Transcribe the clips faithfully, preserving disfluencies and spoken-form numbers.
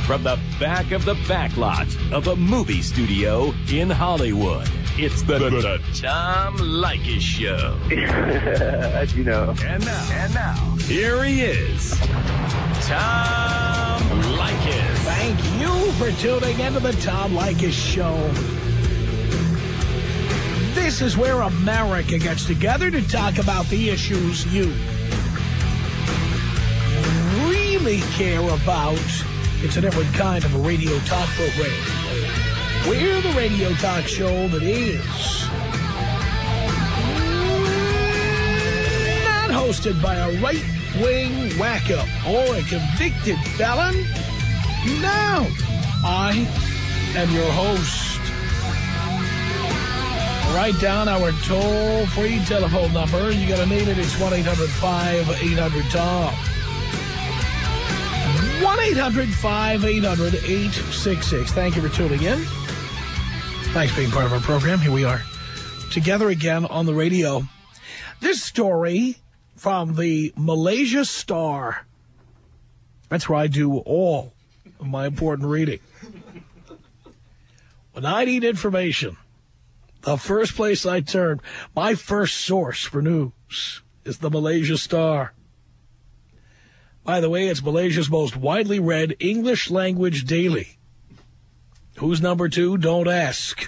From the back of the backlot of a movie studio in Hollywood, it's the, the, the Tom Leykis Show. you know. And now, and now, here he is, Tom Leykis. Thank you for tuning into the Tom Leykis Show. This is where America gets together to talk about the issues you really care about. It's a different kind of a radio talk program. We're the radio talk show that is not hosted by a right-wing wacko or a convicted felon. No, I am your host. Write down our toll-free telephone number. You got to name it. It's one eight hundred five eight hundred Tom. one eight hundred five eight hundred eight six six. Thank you for tuning in. Thanks for being part of our program. Here we are together again on the radio. This story from the Malaysia Star. That's where I do all of my important reading. When I need information, the first place I turn, my first source for news is the Malaysia Star. By the way, it's Malaysia's most widely read English language daily. Who's number two? Don't ask.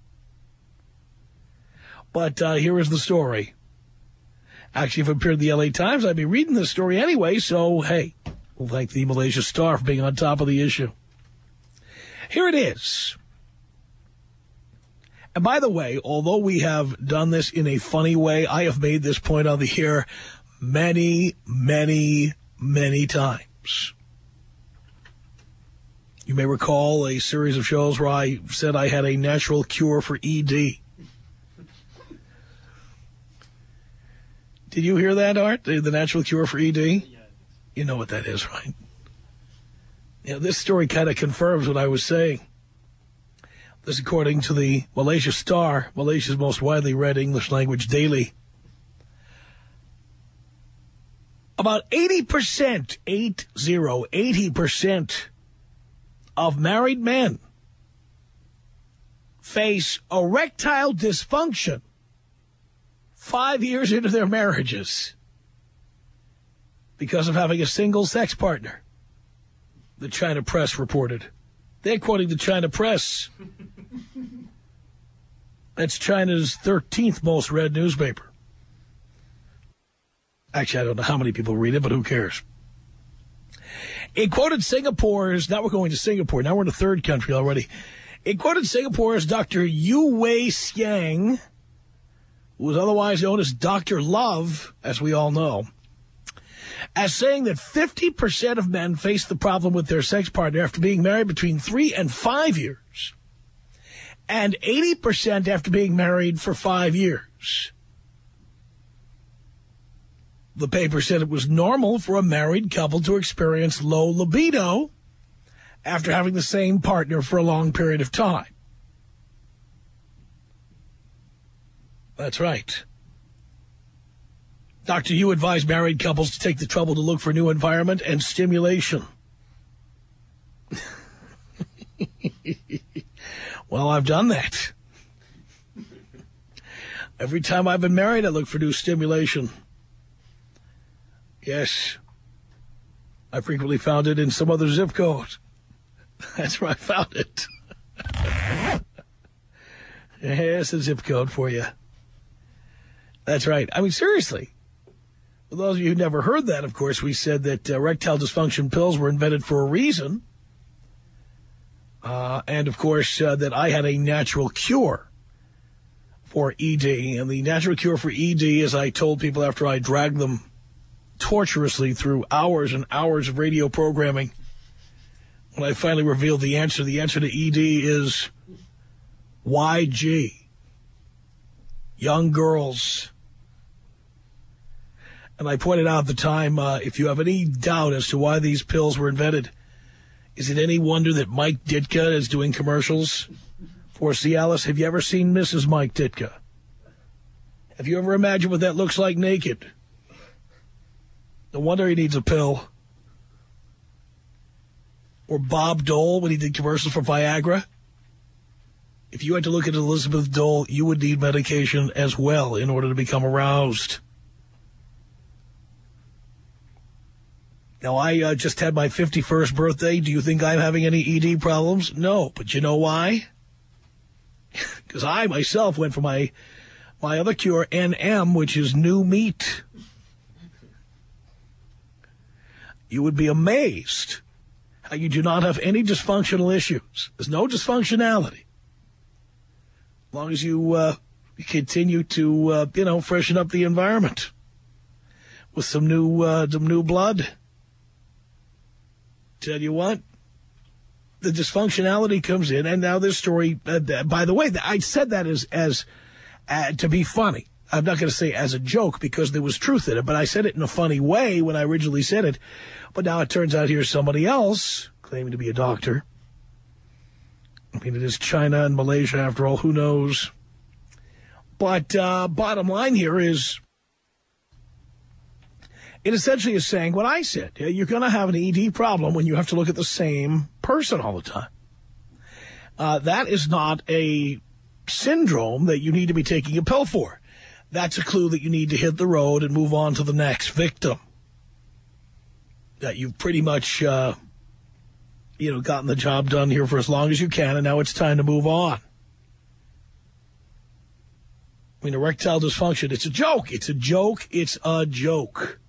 But uh, here is the story. Actually, if it appeared in the L A Times, I'd be reading this story anyway, so hey, we'll thank the Malaysia Star for being on top of the issue. Here it is. And by the way, although we have done this in a funny way, I have made this point on the air many, many, many times. You may recall a series of shows where I said I had a natural cure for E D. Did you hear that, Art? The, the natural cure for E D? You know what that is, right? You know, this story kind of confirms what I was saying. This according to the Malaysia Star, Malaysia's most widely read English language daily. About eighty percent, eight zero, eighty percent of married men face erectile dysfunction five years into their marriages because of having a single sex partner, the China Press reported. They're quoting the China Press. That's China's thirteenth most read newspaper. Actually, I don't know how many people read it, but who cares? It quoted Singapore's, now we're going to Singapore, now we're in a third country already. It quoted Singapore's Doctor Yu Wei Siang, who was otherwise known as Doctor Love, as we all know, as saying that fifty percent of men face the problem with their sex partner after being married between three and five years, and eighty percent after being married for five years. The paper said it was normal for a married couple to experience low libido after having the same partner for a long period of time. That's right. Doctor Yu advised married couples to take the trouble to look for new environment and stimulation. Well, I've done that. Every time I've been married, I look for new stimulation. Yes. I frequently found it in some other zip code. That's where I found it. Here's a zip code for you. That's right. I mean, seriously. For those of you who never heard that, of course, we said that uh, erectile dysfunction pills were invented for a reason. Uh, and, of course, uh, that I had a natural cure for E D. And the natural cure for E D, as I told people after I dragged them torturously through hours and hours of radio programming, when I finally revealed the answer, the answer to E D is Y G. Young girls. And I pointed out at the time, uh, if you have any doubt as to why these pills were invented, is it any wonder that Mike Ditka is doing commercials for Cialis? Have you ever seen Missus Mike Ditka? Have you ever imagined what that looks like naked? No wonder he needs a pill. Or Bob Dole when he did commercials for Viagra? If you had to look at Elizabeth Dole, you would need medication as well in order to become aroused. Now, I uh, just had my fifty-first birthday. Do you think I'm having any E D problems? No. But you know why? Because I myself went for my, my other cure, N M, which is new meat. You would be amazed how you do not have any dysfunctional issues. There's no dysfunctionality. As long as you uh, continue to, uh, you know, freshen up the environment with some new, uh, some new blood. Tell you what, the dysfunctionality comes in, and now this story, uh, by the way, I said that as, as uh, to be funny. I'm not going to say as a joke because there was truth in it, but I said it in a funny way when I originally said it. But now it turns out here's somebody else claiming to be a doctor. I mean, it is China and Malaysia, after all, who knows? But uh, bottom line here is, it essentially is saying what I said. You're going to have an E D problem when you have to look at the same person all the time. Uh, that is not a syndrome that you need to be taking a pill for. That's a clue that you need to hit the road and move on to the next victim. That you've pretty much, uh, you know, gotten the job done here for as long as you can, and now it's time to move on. I mean, erectile dysfunction, it's a joke. It's a joke. It's a joke.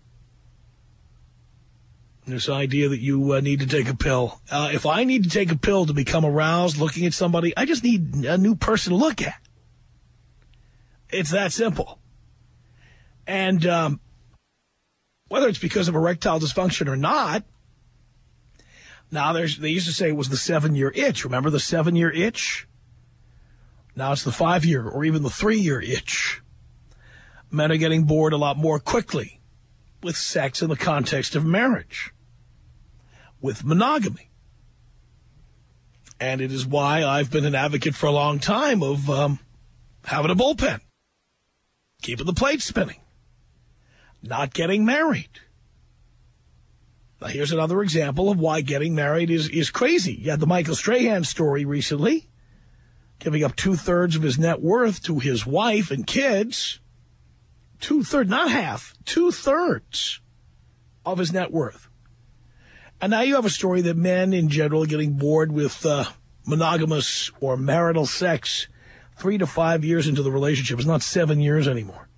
This idea that you uh, need to take a pill. Uh, if I need to take a pill to become aroused looking at somebody, I just need a new person to look at. It's that simple. And um, whether it's because of erectile dysfunction or not, now there's, they used to say it was the seven-year itch. Remember the seven-year itch? Now it's the five-year or even the three-year itch. Men are getting bored a lot more quickly with sex in the context of marriage, with monogamy. And it is why I've been an advocate for a long time of um, having a bullpen, keeping the plate spinning, not getting married. Now, here's another example of why getting married is, is crazy. You had the Michael Strahan story recently, giving up two-thirds of his net worth to his wife and kids. Two-thirds, not half, two-thirds of his net worth. And now you have a story that men in general are getting bored with uh, monogamous or marital sex three to five years into the relationship. It's not seven years anymore.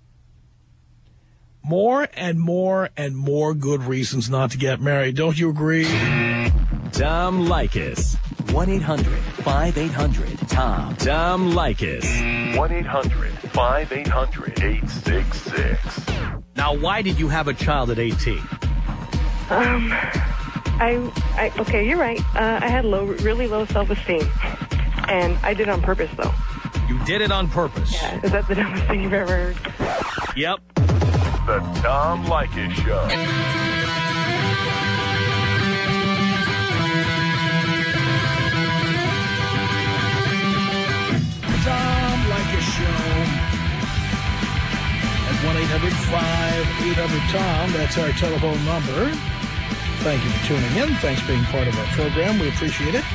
More and more and more good reasons not to get married. Don't you agree? Tom Leykis. one eight hundred five eight hundred Tom. Tom Leykis. one eight hundred five eight hundred eight six six. Now, why did you have a child at eighteen? Um, I, I okay, you're right. Uh, I had low, really low self-esteem, and I did it on purpose, though. You did it on purpose? Yeah. Is that the dumbest thing you've ever heard? Yep. The Tom Leykis Show. Tom Leykis Show at one eight hundred five eight hundred Tom. That's our telephone number. Thank you for tuning in. Thanks for being part of our program. We appreciate it.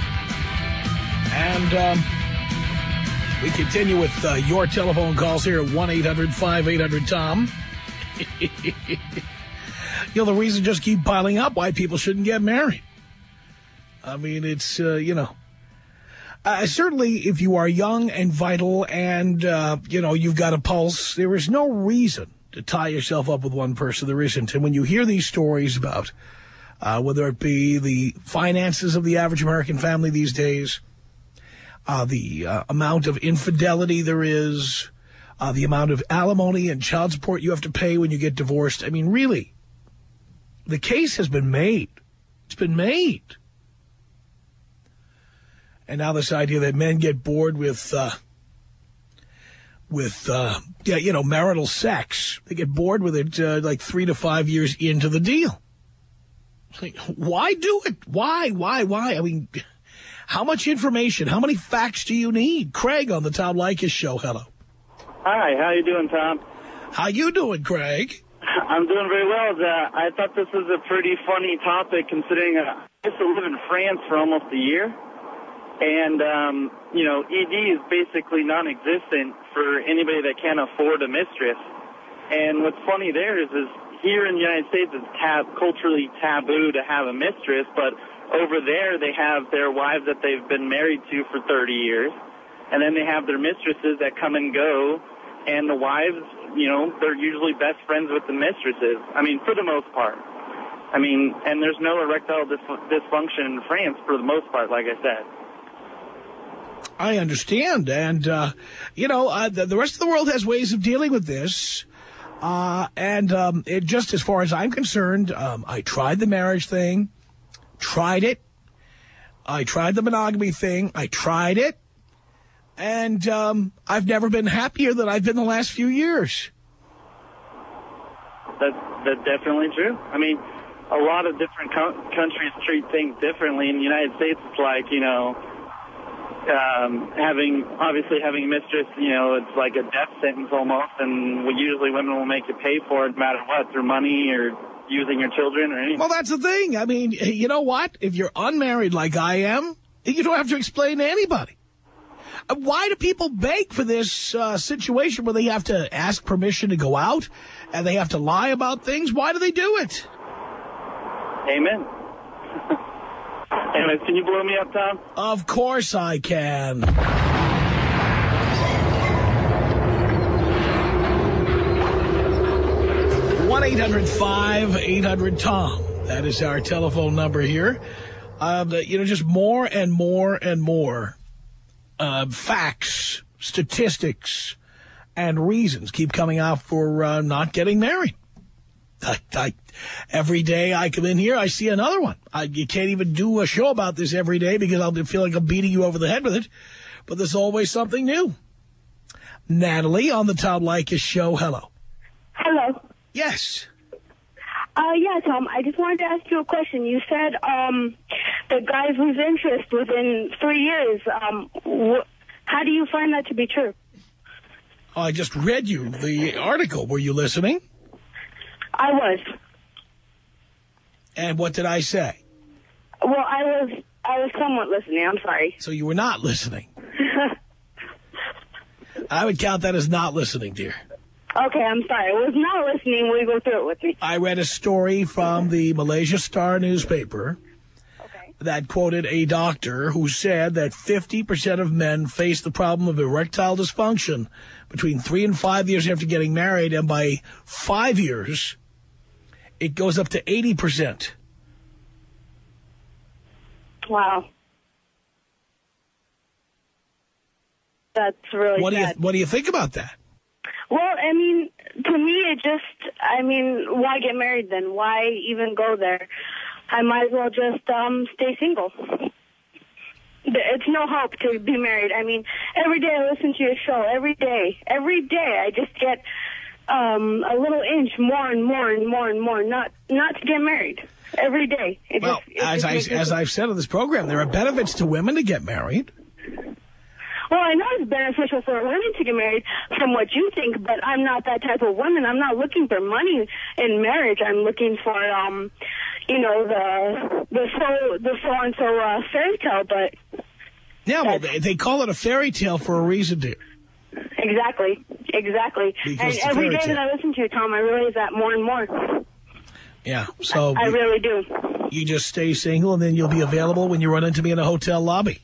And um, we continue with uh, your telephone calls here at one eight hundred five eight hundred Tom. You know, the reasons just keep piling up why people shouldn't get married. I mean, it's, uh, you know, uh, certainly if you are young and vital and, uh, you know, you've got a pulse, there is no reason to tie yourself up with one person. There isn't. And when you hear these stories about uh, whether it be the finances of the average American family these days, uh, the uh, amount of infidelity there is, uh, the amount of alimony and child support you have to pay when you get divorced. I mean, really, the case has been made. It's been made. And now this idea that men get bored with, uh, with, uh, yeah, you know, marital sex. They get bored with it uh, like three to five years into the deal. It's like, why do it? Why, why, why? I mean, how much information, how many facts do you need? Craig on the Tom Leykis Show. Hello. Hi, how you doing, Tom? How you doing, Craig? I'm doing very well. Uh, I thought this was a pretty funny topic considering uh, I used to live in France for almost a year. And, um, you know, E D is basically non-existent for anybody that can't afford a mistress. And what's funny there is, is here in the United States it's tab culturally taboo to have a mistress, but over there they have their wives that they've been married to for thirty years. And then they have their mistresses that come and go. And the wives, you know, they're usually best friends with the mistresses. I mean, for the most part. I mean, and there's no erectile dis dysfunction in France for the most part, like I said. I understand. And, uh, you know, uh, the, the rest of the world has ways of dealing with this. Uh, and um, it, just as far as I'm concerned, um, I tried the marriage thing, tried it. I tried the monogamy thing. I tried it. And um, I've never been happier than I've been the last few years. That's, that's definitely true. I mean, a lot of different co countries treat things differently. In the United States, it's like, you know, um, having, obviously having a mistress, you know, it's like a death sentence almost. And we, usually women will make you pay for it no matter what, through money or using your children or anything. Well, that's the thing. I mean, you know what? If you're unmarried like I am, you don't have to explain to anybody. Why do people beg for this uh, situation where they have to ask permission to go out and they have to lie about things? Why do they do it? Amen. Anyways, can you blow me up, Tom? Of course I can. one eight hundred five eight hundred Tom. That is our telephone number here. Um, you know, just more and more and more Uh, facts, statistics, and reasons keep coming out for uh, not getting married. I, I, every day I come in here, I see another one. I, you can't even do a show about this every day because I'll feel like I'm beating you over the head with it. But there's always something new. Natalie on the Tom Leykis show. Hello. Hello. Yes. Uh, yeah, Tom, I just wanted to ask you a question. You said um, the guys lose interest within three years. Um, wh how do you find that to be true? Oh, I just read you the article. Were you listening? I was. And what did I say? Well, I was I was somewhat listening. I'm sorry. So you were not listening. I would count that as not listening, dear. Okay, I'm sorry. I was not listening. Will you go through it with me? I read a story from the Malaysia Star newspaper okay. that quoted a doctor who said that fifty percent of men face the problem of erectile dysfunction between three and five years after getting married, and by five years, it goes up to eighty percent. Wow. That's really what sad. do you What do you think about that? Well, I mean, to me, it just, I mean, why get married then? Why even go there? I might as well just um, stay single. It's no hope to be married. I mean, every day I listen to your show. Every day. Every day I just get um, a little inch more and more and more and more not not to get married. Every day. It well, just, as, just I, as I've said on this program, there are benefits to women to get married. Well, I know it's beneficial for women to get married from what you think, but I'm not that type of woman. I'm not looking for money in marriage. I'm looking for, um, you know, the the so the so and so uh, fairy tale. But yeah, well, they, they call it a fairy tale for a reason, dear. Exactly, exactly. Because and every day tale. that I listen to you, Tom, I realize that more and more. Yeah, so I, I really do. You just stay single, and then you'll be available when you run into me in a hotel lobby.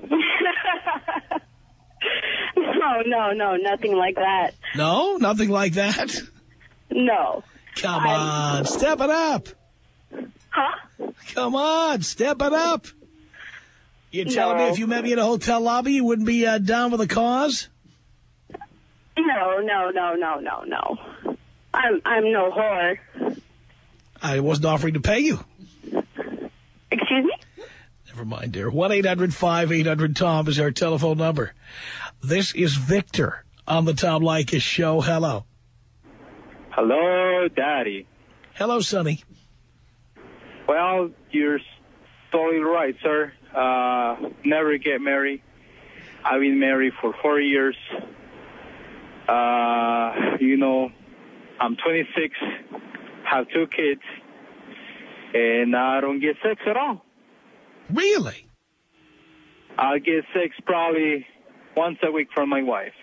No, no, no, nothing like that. No? Nothing like that? No. Come I'm... on, step it up. Huh? Come on, step it up. You're telling no. me if you met me in a hotel lobby, you wouldn't be uh, down with the cause? No, no, no, no, no, no. I'm, I'm no whore. I wasn't offering to pay you. Excuse me? Never mind, dear. one eight hundred five eight hundred Tom is our telephone number. This is Victor on the Tom Leykis show. Hello. Hello, Daddy. Hello, Sonny. Well, you're totally right, sir. Uh, never get married. I've been married for four years. Uh, you know, I'm twenty-six, have two kids, and I don't get sex at all. Really? I get sex probably once a week from my wife.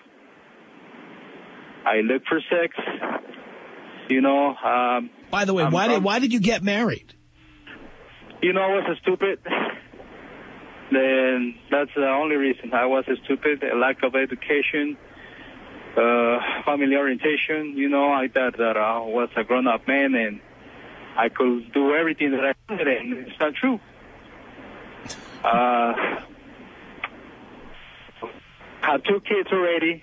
I look for sex, you know. Um, By the way, I'm, why did I'm, why did you get married? You know, I was a stupid. Then that's the only reason. I was a stupid, a lack of education, uh, family orientation. You know, I thought that I was a grown-up man and I could do everything that I wanted, and it's not true. Uh, had two kids already.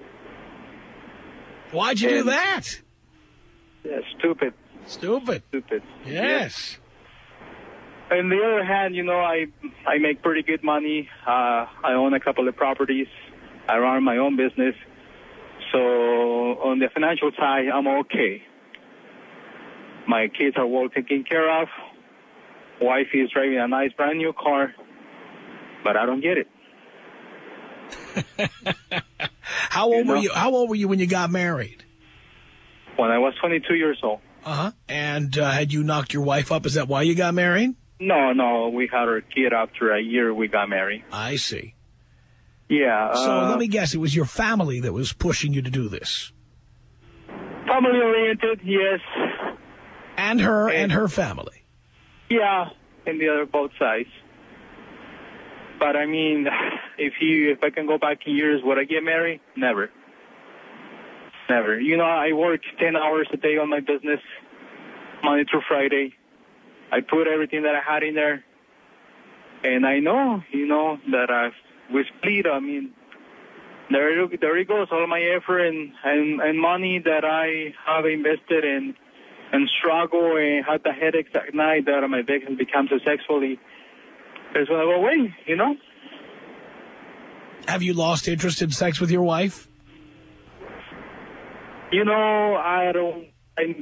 Why'd you and, do that? Yeah, stupid. Stupid. Stupid. Yes. Yeah. On the other hand, you know, I I make pretty good money. Uh, I own a couple of properties. I run my own business. So on the financial side, I'm okay. My kids are well taken care of. Wife is driving a nice brand new car, but I don't get it. How old you know? were you? How old were you when you got married? When I was twenty-two years old. Uh-huh. And uh, had you knocked your wife up? Is that why you got married? No, no. We had our kid after a year we got married. I see. Yeah. So uh, let me guess. It was your family that was pushing you to do this. Family-oriented, yes. And her and, and her family. Yeah, and the other both sides. But, I mean, if you if I can go back in years, would I get married? Never. Never. You know, I work ten hours a day on my business, Monday through Friday. I put everything that I had in there. And I know, you know, that I, we split. I mean, there, there it goes, all my effort and, and, and money that I have invested in and struggle and had the headaches at night that my back has become successfully. It's going to go away, you know? Have you lost interest in sex with your wife? You know, I don't, I,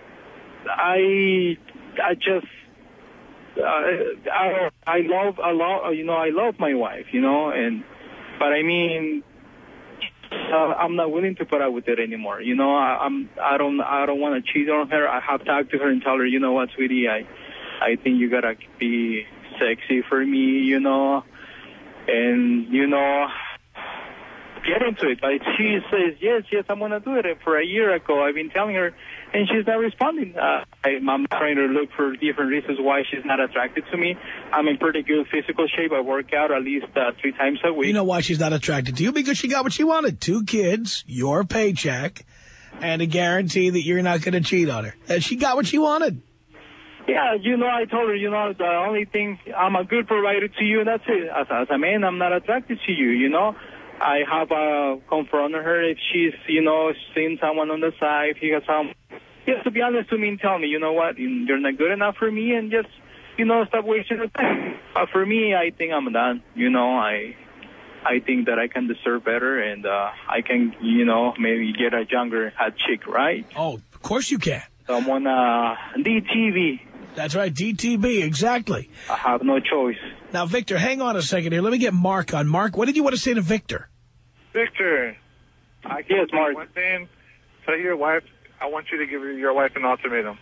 I, I just, uh, I, I love, I love, you know, I love my wife, you know, and, but I mean, uh, I'm not willing to put up with it anymore. You know, I, I'm, I don't, I don't want to cheat on her. I have talked to her and tell her, you know what, sweetie, I, I think you gotta be sexy for me, you know, and, you know, get into it. But she says, yes, yes, I'm going to do it. And for a year ago, I've been telling her, and she's not responding. Uh, I, I'm trying to look for different reasons why she's not attracted to me. I'm in pretty good physical shape. I work out at least uh, three times a week. You know why she's not attracted to you? Because she got what she wanted. Two kids, your paycheck, and a guarantee that you're not going to cheat on her. And she got what she wanted. Yeah, you know, I told her, you know, the only thing, I'm a good provider to you, and that's it. As, as a man, I'm not attracted to you, you know. I have uh, confronted her if she's, you know, seen someone on the side, if he has some. Yes, to be honest to me and tell me, you know what, you're not good enough for me, and just, you know, stop wasting your time. But for me, I think I'm done. You know, I I think that I can deserve better, and uh, I can, you know, maybe get a younger hot chick, right? Oh, of course you can. Someone, uh, D T V. That's right, D T B, exactly. I have no choice. Now, Victor, hang on a second here. Let me get Mark on. Mark, what did you want to say to Victor? Victor, I yes, Mark. One thing, tell your wife, I want you to give your wife an ultimatum.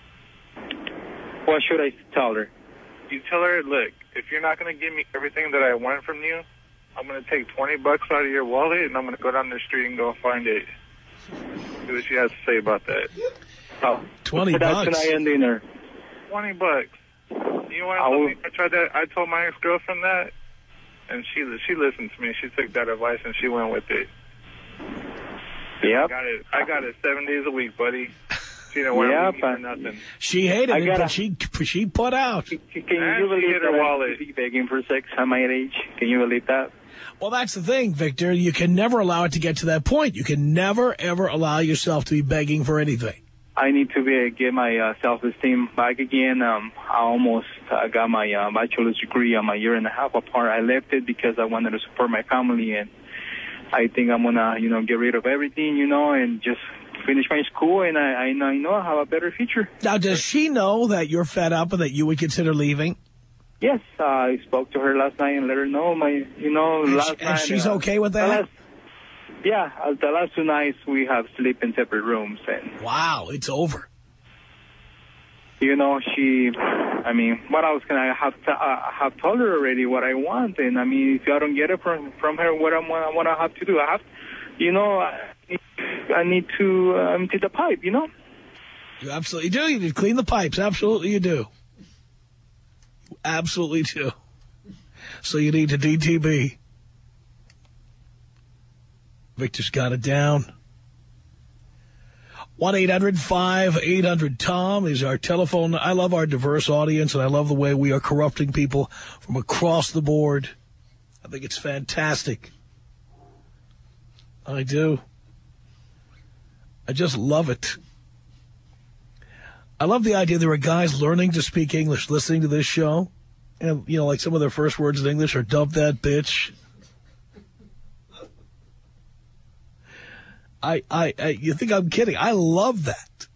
What should I tell her? You tell her, look, if you're not going to give me everything that I want from you, I'm going to take twenty bucks out of your wallet, and I'm going to go down the street and go find it. See what she has to say about that. Oh, twenty so bucks. That's tonight and dinner. twenty bucks. You know what? I, I tried that. I told my ex-girlfriend that, and she she listened to me. She took that advice and she went with it. Yep. I got it. I got it seven days a week, buddy. She didn't want yep, to for nothing. She hated I it, gotta, but she she put out. Can, can you believe hit her that wallet. I begging for sex at my age? Can you believe that? Well, that's the thing, Victor. You can never allow it to get to that point. You can never, ever allow yourself to be begging for anything. I need to be, get my uh, self-esteem back again. Um, I almost uh, got my uh, bachelor's degree. I'm a year and a half apart. I left it because I wanted to support my family, and I think I'm going to, you know, get rid of everything, you know, and just finish my school, and I, I know I have a better future. Now, does she know that you're fed up and that you would consider leaving? Yes, uh, I spoke to her last night and let her know my, you know, and last she, night. And she's uh, okay with that? Last, Yeah, uh, the last two nights we have sleep in separate rooms. And wow, it's over. You know, she, I mean, what else can I have to, uh, have told her already what I want? And I mean, if I don't get it from, from her, what I'm, what I have to do, I have, you know, I need, I need to uh, empty the pipe, you know? You absolutely do. You need to clean the pipes. Absolutely you do. You absolutely do. So you need to D T B. Victor's got it down. one eight hundred five eight hundred Tom is our telephone. I love our diverse audience, and I love the way we are corrupting people from across the board. I think it's fantastic. I do. I just love it. I love the idea there are guys learning to speak English, listening to this show. And, you know, like some of their first words in English are, dump that bitch. I, I, I, you think I'm kidding? I love that.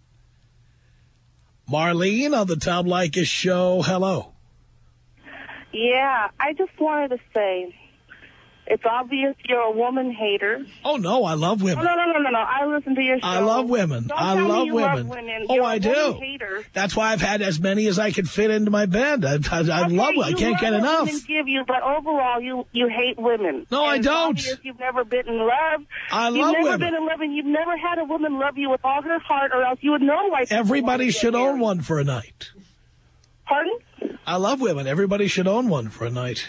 Marlene on the Tom Leykis show. Hello. Yeah, I just wanted to say, it's obvious you're a woman hater. Oh, no, I love women. No, no, no, no, no. I listen to your show. I love women. Don't I tell love me you women. Love women. Oh, you're I a do. Hater. That's why I've had as many as I could fit into my bed. I, I, I okay, love it. I can't get enough. Women give you, but overall, you you hate women. No, and I it's don't. Obvious you've never been in love. I you've love never women. been in love, and you've never had a woman love you with all her heart, or else you would know why. Everybody should own one for a night. Pardon? I love women. Everybody should own one for a night.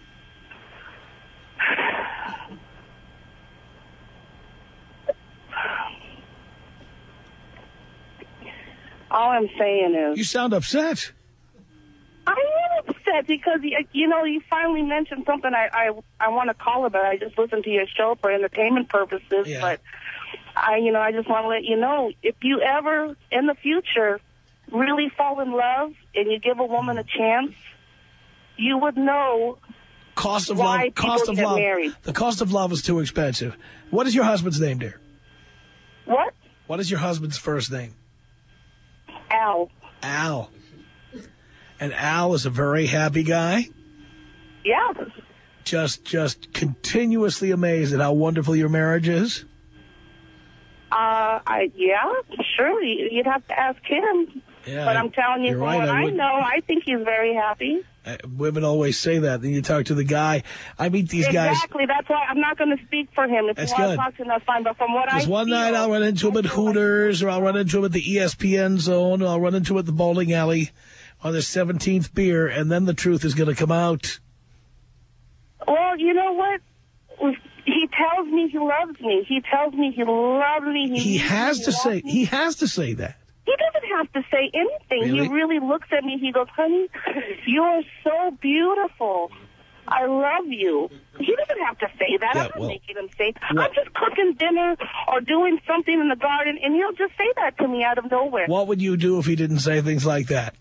All I'm saying is... You sound upset. I am upset because, you know, you finally mentioned something I, I, I want to call about. I just listened to your show for entertainment purposes, yeah. but, I, you know, I just want to let you know, if you ever, in the future, really fall in love and you give a woman a chance, you would know cost of why love. Cost of get love. married. The cost of love is too expensive. What is your husband's name, dear? What? What is your husband's first name? Al. Al. And Al is a very happy guy? Yeah. Just just continuously amazed at how wonderful your marriage is? Uh, I yeah, surely. You'd have to ask him. Yeah, but I'm telling you, from right, what I I, would- know, I think he's very happy. Uh, women always say that. Then you talk to the guy. I meet these exactly. guys. Exactly. That's why I'm not going to speak for him. If That's you want good. to talk to him, that's fine. But from what I Because one feel, night I'll run into him at Hooters, or I'll run into him at the E S P N Zone, or I'll run into him at the bowling alley on their seventeenth beer, and then the truth is going to come out. Well, you know what? He tells me he loves me. He tells me he loves me. He, He has me, to he say. loves me. He has to say that. He doesn't have to say anything. Really? He really looks at me. He goes, honey, you are so beautiful. I love you. He doesn't have to say that. Yeah, I'm not well, making him say. what- I'm just cooking dinner or doing something in the garden, and he'll just say that to me out of nowhere. What would you do if he didn't say things like that?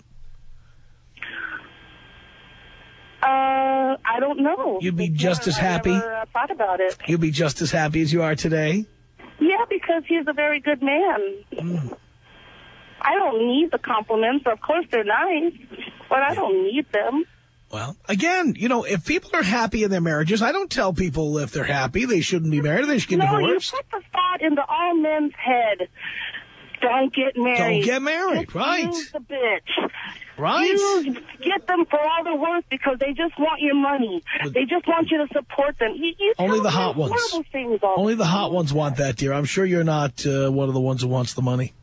Uh, I don't know. You'd be It's just never- as I happy? never, uh, thought about it. You'd be just as happy as you are today? Yeah, because he's a very good man. Mm. I don't need the compliments. Of course, they're nice, but I don't need them. Well, again, you know, if people are happy in their marriages, I don't tell people if they're happy they shouldn't be married, they should get no, divorced. you put the thought into all men's head. Don't get married. Don't get married, Just right. Use the bitch. Right. Use, get them for all they're worth because they just want your money. But- they just want you to support them. You, you Only tell the them hot ones. horrible things all Only the time. hot ones want that, dear. I'm sure you're not uh, one of the ones who wants the money.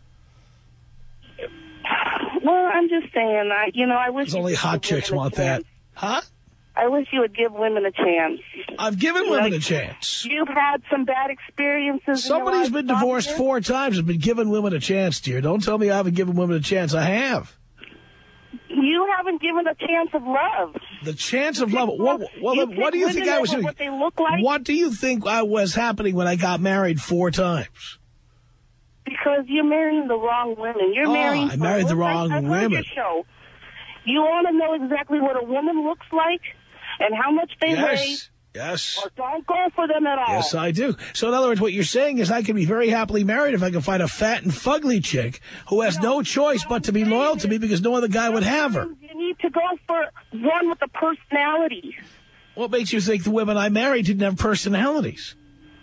Well, I'm just saying, I, you know, I wish... There's you only would hot give women chicks a want that. chance. Huh? I wish you would give women a chance. I've given women a chance. You've had some bad experiences. Somebody's in your been life, divorced Doctor. four times and been giving women a chance, dear. Don't tell me I haven't given women a chance. I have. You haven't given a chance of love. The chance of love. What, well, You then what do pick you think women I was over doing? what they look like? What do you think I was happening when I got married four times? Because you're marrying the wrong women. You're Oh, marrying... I married the Look, wrong I, I heard women. your show. You want to know exactly what a woman looks like and how much they weigh? Yes. Yes. Or don't go for them at all. Yes, I do. So in other words, what you're saying is I can be very happily married if I can find a fat and fugly chick who has no choice but to be loyal to me because no other guy would have her. You need to go for one with a personality. What makes you think the women I married didn't have personalities?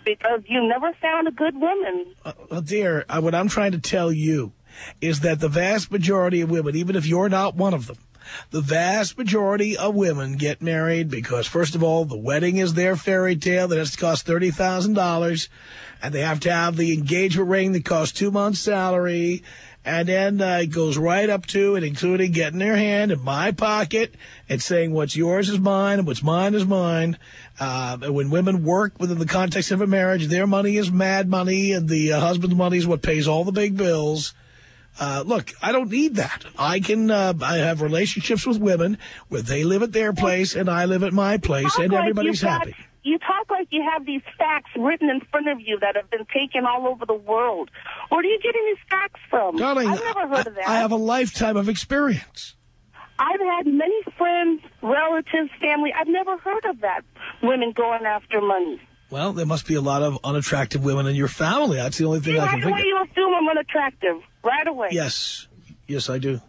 because you never found a good woman. Uh, well, dear, uh, what I'm trying to tell you is that the vast majority of women, even if you're not one of them, the vast majority of women get married because, first of all, the wedding is their fairy tale that has to cost thirty thousand dollars, and they have to have the engagement ring that costs two months' salary, and then uh, it goes right up to and including getting their hand in my pocket and saying what's yours is mine and what's mine is mine. Uh, when women work within the context of a marriage, their money is mad money, and the uh, husband's money is what pays all the big bills. Uh, look, I don't need that. I can, uh, I have relationships with women where they live at their place and I live at my place, and like everybody's got, happy. You talk like you have these facts written in front of you that have been taken all over the world. Where are you getting these facts from? Darling, I've never heard of that. I have a lifetime of experience. I've had many friends, relatives, family. I've never heard of that. Women going after money. Well, there must be a lot of unattractive women in your family. That's the only thing See, I right can think away of. you assume I'm unattractive. Right away. Yes. Yes, I do.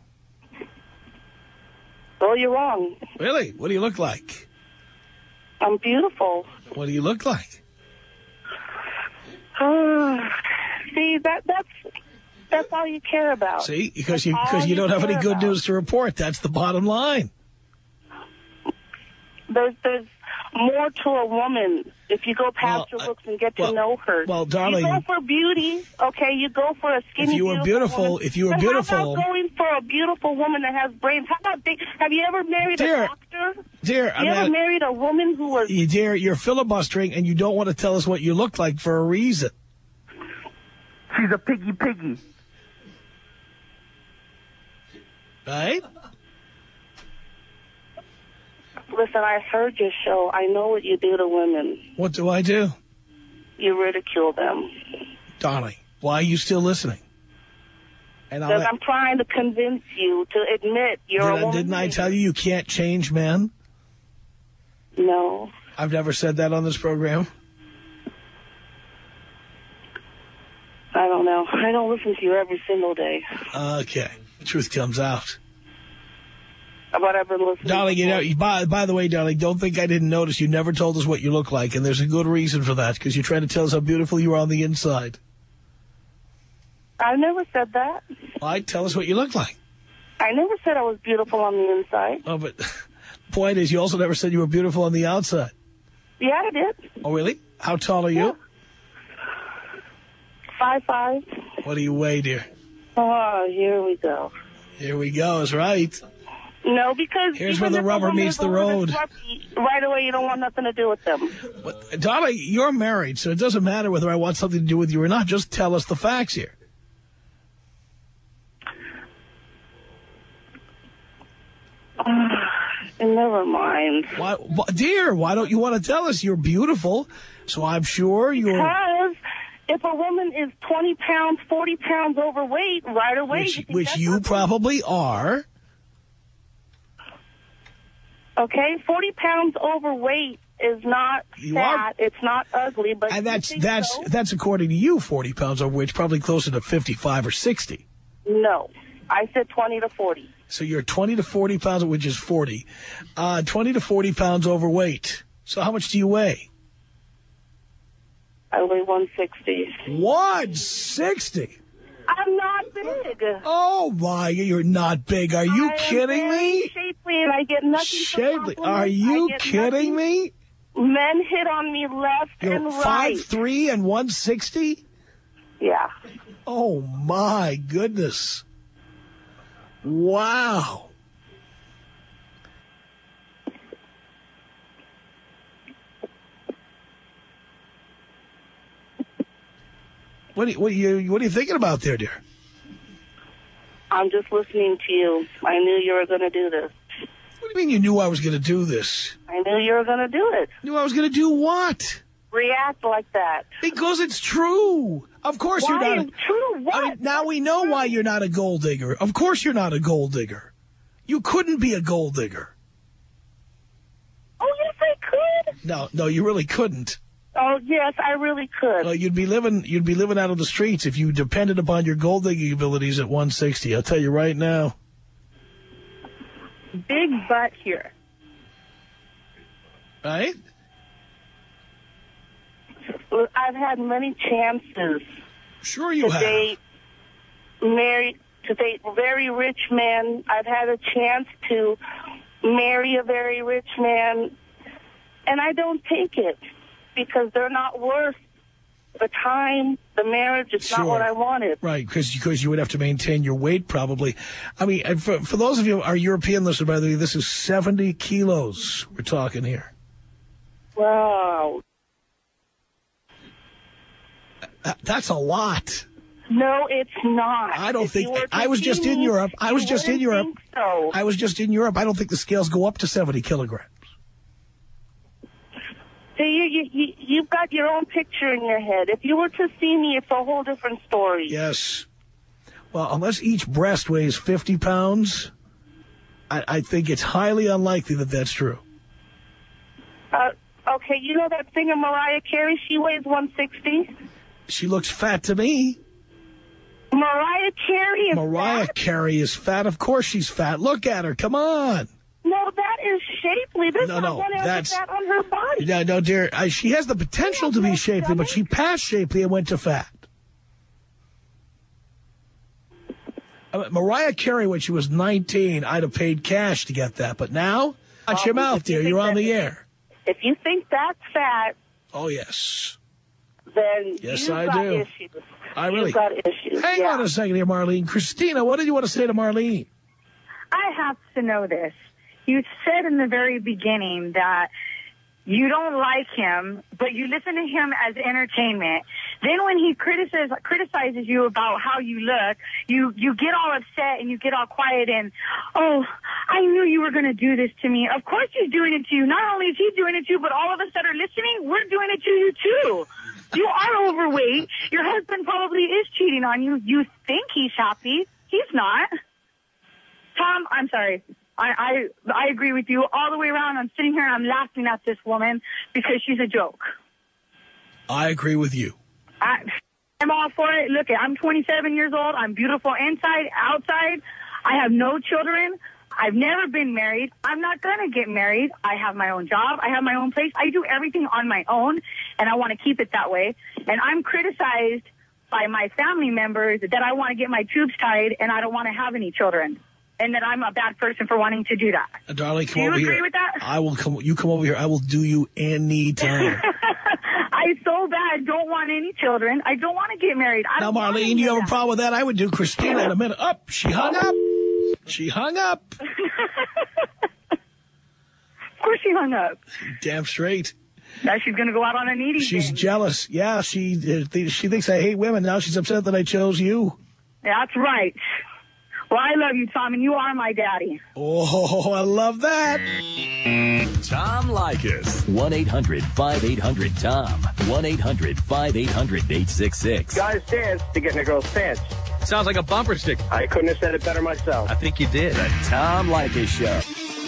Well, you're wrong. Really? What do you look like? I'm beautiful. What do you look like? See, that that's that's all you care about. See, because that's you because you, you don't have any care good about. news to report. That's the bottom line. There's there's more to a woman if you go past well, her looks and get well, to know her. Well, darling, you go for beauty, okay? You go for a skinny. If you were beautiful, woman. if you were but beautiful, how about going for a beautiful woman that has brains? How about they, have you ever married dear, a doctor? Dear, you I mean, ever married a woman who was? You, dear, you're filibustering, and you don't want to tell us what you look like for a reason. She's a piggy piggy. Right? Listen, I heard your show. I know what you do to women. What do I do? You ridicule them. Darling, why are you still listening? And Because I'll, I'm trying to convince you to admit you're did, a woman. Didn't I tell you you can't change men? No. I've never said that on this program. I don't know. I don't listen to you every single day. Okay. The truth comes out. But I've been listening. Darling, you know, by, by the way, darling, don't think I didn't notice. You never told us what you look like, and there's a good reason for that, because you're trying to tell us how beautiful you are on the inside. I never said that. Why? Tell us what you look like. I never said I was beautiful on the inside. Oh, but the point is, you also never said you were beautiful on the outside. Yeah, I did. Oh, really? How tall are you? Yeah. Five five. What do you weigh, dear? Oh, here we go. Here we go, is right. No, because here's even where the if a rubber woman meets is a the little road. bit fluffy, right away, you don't want nothing to do with them. But, darling, you're married, so it doesn't matter whether I want something to do with you or not. Just tell us the facts here. Never mind. Why, why, dear, why don't you want to tell us you're beautiful? So I'm sure you're... Because if a woman is twenty pounds, forty pounds overweight, right away... Which you, think which that's you ugly. probably are. Okay, forty pounds overweight is not You fat. are. It's not ugly, but And you that's think that's so? that's according to you, forty pounds overweight, probably closer to fifty-five or sixty. No, I said twenty to forty. So you're twenty to forty pounds, which is forty. Uh, twenty to forty pounds overweight. So how much do you weigh? I weigh one sixty. one sixty? I'm not big. Oh, my, you're not big. Are you I kidding am very me? Shapely, and I get nothing for Shapely. compliments. Are you I get kidding nothing. me? Men hit on me left You're and right. five three and one sixty? Yeah. Oh, my goodness. Wow. What are, you, what, are you, what are you thinking about there, dear? I'm just listening to you. I knew you were going to do this. What do you mean you knew I was going to do this? I knew you were going to do it. Knew I was going to do what? React like that. Because it's true. Of course Why? you're not. A, True what? I mean, now we know why you're not a gold digger. Of course you're not a gold digger. You couldn't be a gold digger. Oh, yes, I could. No, no, you really couldn't. Oh, yes, I really could. Uh, you'd be living, you'd be living out of the streets if you depended upon your gold digging abilities at one sixty. I'll tell you right now. Big butt here. Right? I've had many chances. Sure you to have. Date marry, to date very rich men. I've had a chance to marry a very rich man, and I don't take it because they're not worth the time, the marriage. It's Sure. not what I wanted. Right, because because you would have to maintain your weight probably. I mean, and for, for those of you, our European listeners, by the way, this is seventy kilos we're talking here. Wow. Uh, That's a lot. No, it's not. I don't If think, you were to I was just see in me, Europe. I was you just in wouldn't Europe. think So. I was just in Europe. I don't think the scales go up to seventy kilograms. See, you, you, you, you've got your own picture in your head. If you were to see me, it's a whole different story. Yes. Well, unless each breast weighs fifty pounds, I, I think it's highly unlikely that that's true. Uh, okay, you know that singer Mariah Carey? She weighs one sixty. She looks fat to me. Mariah Carey is Mariah fat? Carey is fat. Of course she's fat. Look at her. Come on. No, that is shapely. There's No, not no, one ounce of that's- fat on her body. No, no, dear. I, she has the potential to be shapely, but she passed shapely and went to fat. I mean, Mariah Carey, when she was nineteen, I'd have paid cash to get that. But now, watch your Well, mouth, if you dear. think You're on that- the air. If you think that's fat, Oh, yes. then Yes, you've I got do. issues. I really... You've got issues. Hang yeah. on a second here, Marlene. Christina, what did you want to say to Marlene? I have to know this. You said in the very beginning that you don't like him, but you listen to him as entertainment. Then when he criticizes criticizes you about how you look, you, you get all upset and you get all quiet and, oh, I knew you were going to do this to me. Of course he's doing it to you. Not only is he doing it to you, but all of us that are listening, we're doing it to you too. You are overweight. Your husband probably is cheating on you. You think he's happy. He's not. Tom, I'm sorry. I, I I agree with you all the way around. I'm sitting here and I'm laughing at this woman because she's a joke. I agree with you. I, I'm all for it. Look, I'm twenty-seven years old. I'm beautiful inside, outside. I have no children. I've never been married. I'm not going to get married. I have my own job. I have my own place. I do everything on my own, and I want to keep it that way. And I'm criticized by my family members that I want to get my tubes tied and I don't want to have any children. And that I'm a bad person for wanting to do that. Uh, darling, come do you over agree here. with that? I will come. You come over here. I will do you any time. I so bad don't want any children. I don't want to get married. I Now, don't want Marlene, any you of have a that. problem with that? I would do Christina in a minute. Up. She hung up. She hung up. Of course she hung up. Damn straight. Now she's going to go out on an eating She's binge. jealous. Yeah, she uh, th she thinks I hate women. Now she's upset that I chose you. That's right. Well, I love you, Tom, and you are my daddy. Oh, I love that. Tom Leykis. one eight hundred five eight hundred Tom. one eight hundred five eight hundred eight six six. Guys dance to get in a girl's pants. Sounds like a bumper sticker. I couldn't have said it better myself. I think you did. The Tom Leykis Show.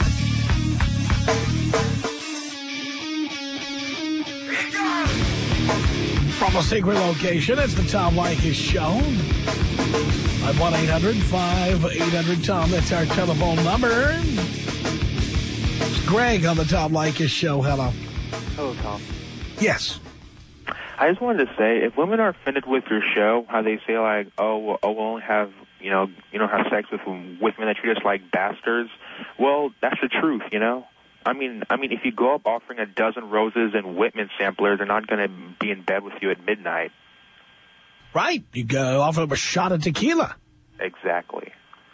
From a secret location, it's the Tom Leykis Show. At one eight hundred five eight hundred Tom. That's our telephone number. It's Greg on the Tom Leykis Show. Hello. Hello, Tom. Yes. I just wanted to say, if women are offended with your show, how they say like, "Oh, well, oh, we'll only have you know, you don't have sex with with men that treat us like bastards." Well, that's the truth, you know. I mean, I mean, if you go up offering a dozen roses and Whitman samplers, they're not going to be in bed with you at midnight. Right. You go offer them a shot of tequila. Exactly.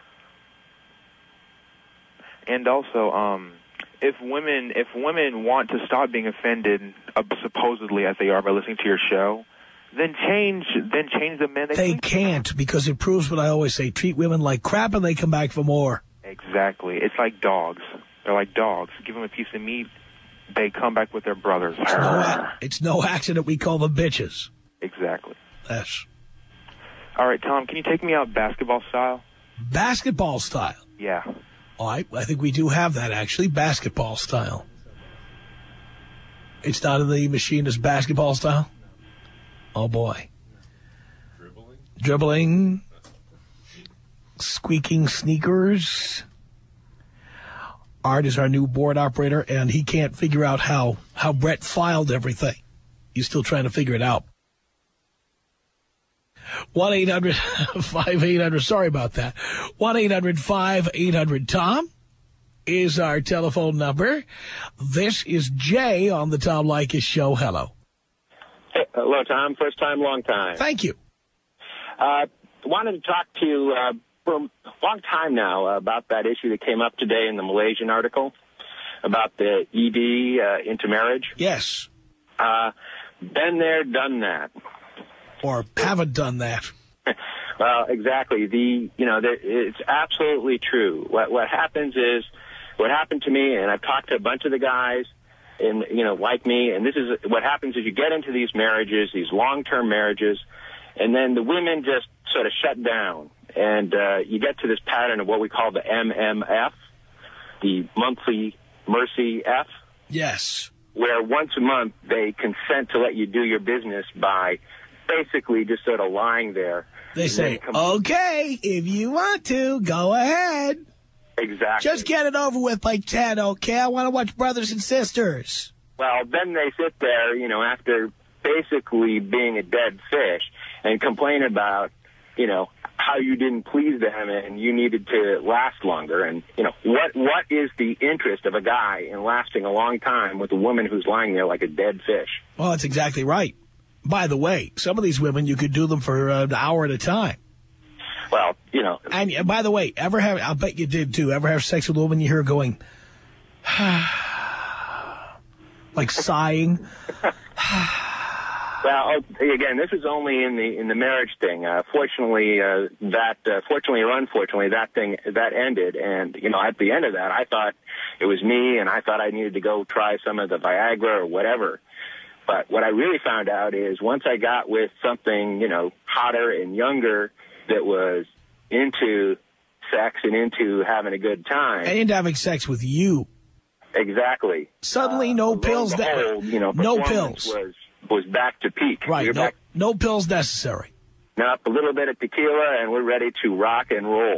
And also, um, if women if women want to stop being offended, uh, supposedly as they are by listening to your show, then change then change the men. They, They can't, because it proves what I always say: treat women like crap, and they come back for more. Exactly. It's like dogs. They're like dogs. Give them a piece of meat, they come back with their brothers. It's no, it's no accident we call them bitches. Exactly. Yes. All right, Tom, can you take me out basketball style? Basketball style. Yeah. All right, I think we do have that, actually, basketball style. It's not in the machine as basketball style? Oh, boy. Dribbling? Dribbling. Squeaking sneakers. Art is our new board operator, and he can't figure out how, how Brett filed everything. You're still trying to figure it out. one eight hundred five eight hundred. Sorry about that. one eight hundred five eight hundred Tom is our telephone number. This is Jay on the Tom Leykis Show. Hello. Hey, hello, Tom. First time, long time. Thank you. Uh, wanted to talk to you uh, for a long time now uh, about that issue that came up today in the Malaysian article about the E D uh, into marriage. Yes. Uh, been there, done that. Or haven't done that. Well, exactly. The you know, the, it's absolutely true. What what happens is, what happened to me, and I've talked to a bunch of the guys, and you know, like me, and this is what happens is you get into these marriages, these long-term marriages, and then the women just sort of shut down, and uh, you get to this pattern of what we call the M M F, the monthly mercy F. Yes. Where once a month they consent to let you do your business by basically just sort of lying there. They say, okay, if you want to, go ahead. Exactly. Just get it over with by ten, okay? I want to watch Brothers and Sisters. Well, then they sit there, you know, after basically being a dead fish and complain about, you know, how you didn't please them and you needed to last longer. And, you know, what what is the interest of a guy in lasting a long time with a woman who's lying there like a dead fish? Well, that's exactly right. By the way, some of these women, you could do them for an hour at a time. Well, you know. And by the way, ever have, I'll bet you did too, ever have sex with a woman you hear her going, like sighing? Well, again, this is only in the in the marriage thing. Uh, fortunately, uh, that uh, fortunately or unfortunately, that thing that ended. And you know, at the end of that, I thought it was me, and I thought I needed to go try some of the Viagra or whatever. But what I really found out is once I got with something, you know, hotter and younger that was into sex and into having a good time. And into having sex with you. Exactly. Suddenly, uh, no pills. Whole, you know, no pills. Was, was back to peak. Right. No, back, no pills necessary. Now, a little bit of tequila, and we're ready to rock and roll.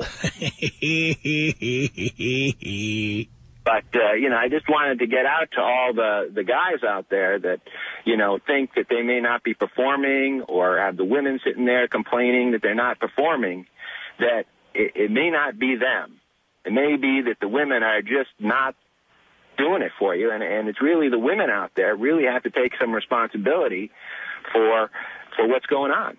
But, uh, you know, I just wanted to get out to all the, the guys out there that, you know, think that they may not be performing or have the women sitting there complaining that they're not performing, that it, it may not be them. It may be that the women are just not doing it for you, and, and it's really the women out there really have to take some responsibility for for what's going on.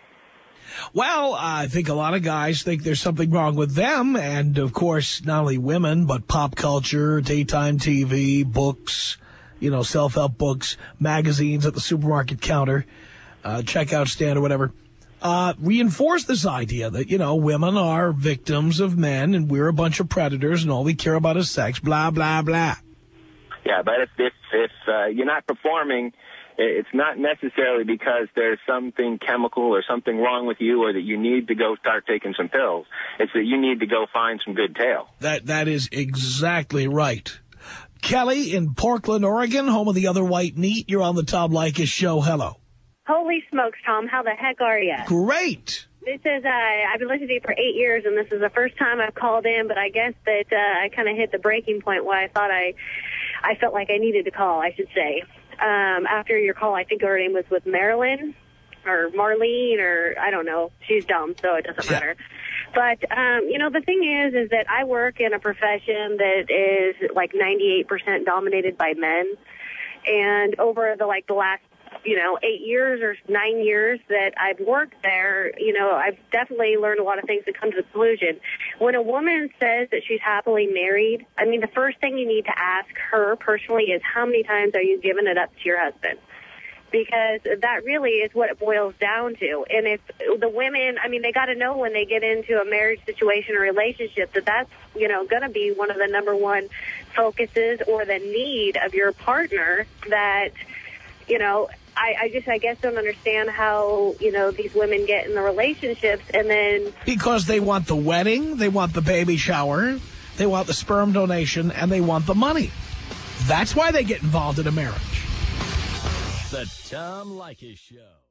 Well, I think a lot of guys think there's something wrong with them, and, of course, not only women, but pop culture, daytime T V, books, you know, self-help books, magazines at the supermarket counter, uh, checkout stand or whatever, uh, reinforce this idea that, you know, women are victims of men, and we're a bunch of predators, and all we care about is sex, blah, blah, blah. Yeah, but if, if, if uh, you're not performing, it's not necessarily because there's something chemical or something wrong with you or that you need to go start taking some pills. It's that you need to go find some good tail. That That is exactly right. Kelly in Portland, Oregon, home of the other white meat. You're on the Tom Leykis Show. Hello. Holy smokes, Tom. How the heck are you? Great. This is, uh, I've been listening to you for eight years, and this is the first time I've called in, but I guess that uh, I kind of hit the breaking point where I thought I, I felt like I needed to call, I should say. Um, after your call, I think her name was with Marilyn or Marlene or I don't know. She's dumb, so it doesn't matter. But, um, you know, the thing is, is that I work in a profession that is like ninety-eight percent dominated by men. And over the, like, the last, you know, eight years or nine years that I've worked there, you know, I've definitely learned a lot of things that come to the conclusion. When a woman says that she's happily married, I mean, the first thing you need to ask her personally is how many times are you giving it up to your husband? Because that really is what it boils down to. And if the women, I mean, they got to know when they get into a marriage situation or relationship that that's, you know, going to be one of the number one focuses or the need of your partner that, you know, I, I just, I guess, don't understand how, you know, these women get in the relationships and then... Because they want the wedding, they want the baby shower, they want the sperm donation, and they want the money. That's why they get involved in a marriage. The Tom Leykis Show.